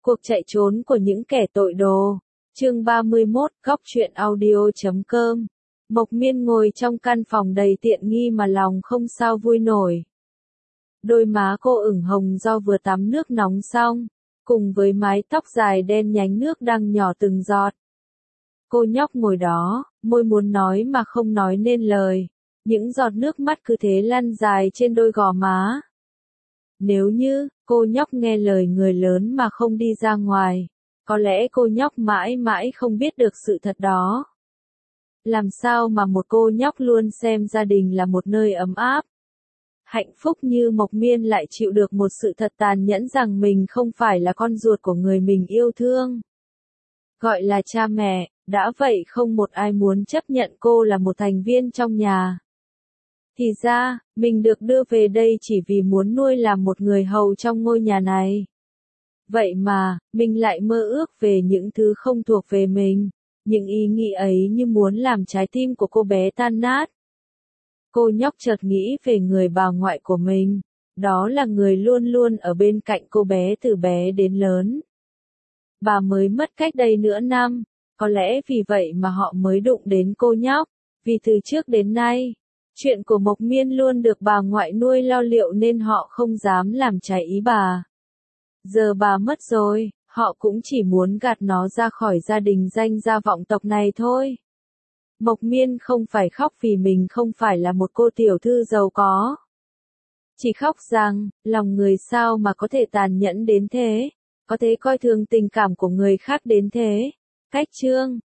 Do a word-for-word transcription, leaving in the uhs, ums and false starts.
Cuộc chạy trốn của những kẻ tội đồ. Chương ba mươi mốt, góc truyện audio chấm com. Mộc Miên ngồi trong căn phòng đầy tiện nghi mà lòng không sao vui nổi. Đôi má cô ửng hồng do vừa tắm nước nóng xong, cùng với mái tóc dài đen nhánh nước đang nhỏ từng giọt. Cô nhóc ngồi đó, môi muốn nói mà không nói nên lời, những giọt nước mắt cứ thế lăn dài trên đôi gò má. Nếu như cô nhóc nghe lời người lớn mà không đi ra ngoài, có lẽ cô nhóc mãi mãi không biết được sự thật đó. Làm sao mà một cô nhóc luôn xem gia đình là một nơi ấm áp, hạnh phúc như Mộc Miên lại chịu được một sự thật tàn nhẫn rằng mình không phải là con ruột của người mình yêu thương. Gọi là cha mẹ, đã vậy không một ai muốn chấp nhận cô là một thành viên trong nhà. Thì ra, mình được đưa về đây chỉ vì muốn nuôi làm một người hầu trong ngôi nhà này. Vậy mà, mình lại mơ ước về những thứ không thuộc về mình, những ý nghĩ ấy như muốn làm trái tim của cô bé tan nát. Cô nhóc chợt nghĩ về người bà ngoại của mình, đó là người luôn luôn ở bên cạnh cô bé từ bé đến lớn. Bà mới mất cách đây nửa năm, có lẽ vì vậy mà họ mới đụng đến cô nhóc, vì từ trước đến nay, chuyện của Mộc Miên luôn được bà ngoại nuôi lo liệu nên họ không dám làm trái ý bà. Giờ bà mất rồi, họ cũng chỉ muốn gạt nó ra khỏi gia đình danh gia vọng tộc này thôi. Mộc Miên không phải khóc vì mình không phải là một cô tiểu thư giàu có. Chỉ khóc rằng, lòng người sao mà có thể tàn nhẫn đến thế, có thể coi thường tình cảm của người khác đến thế. Cách chương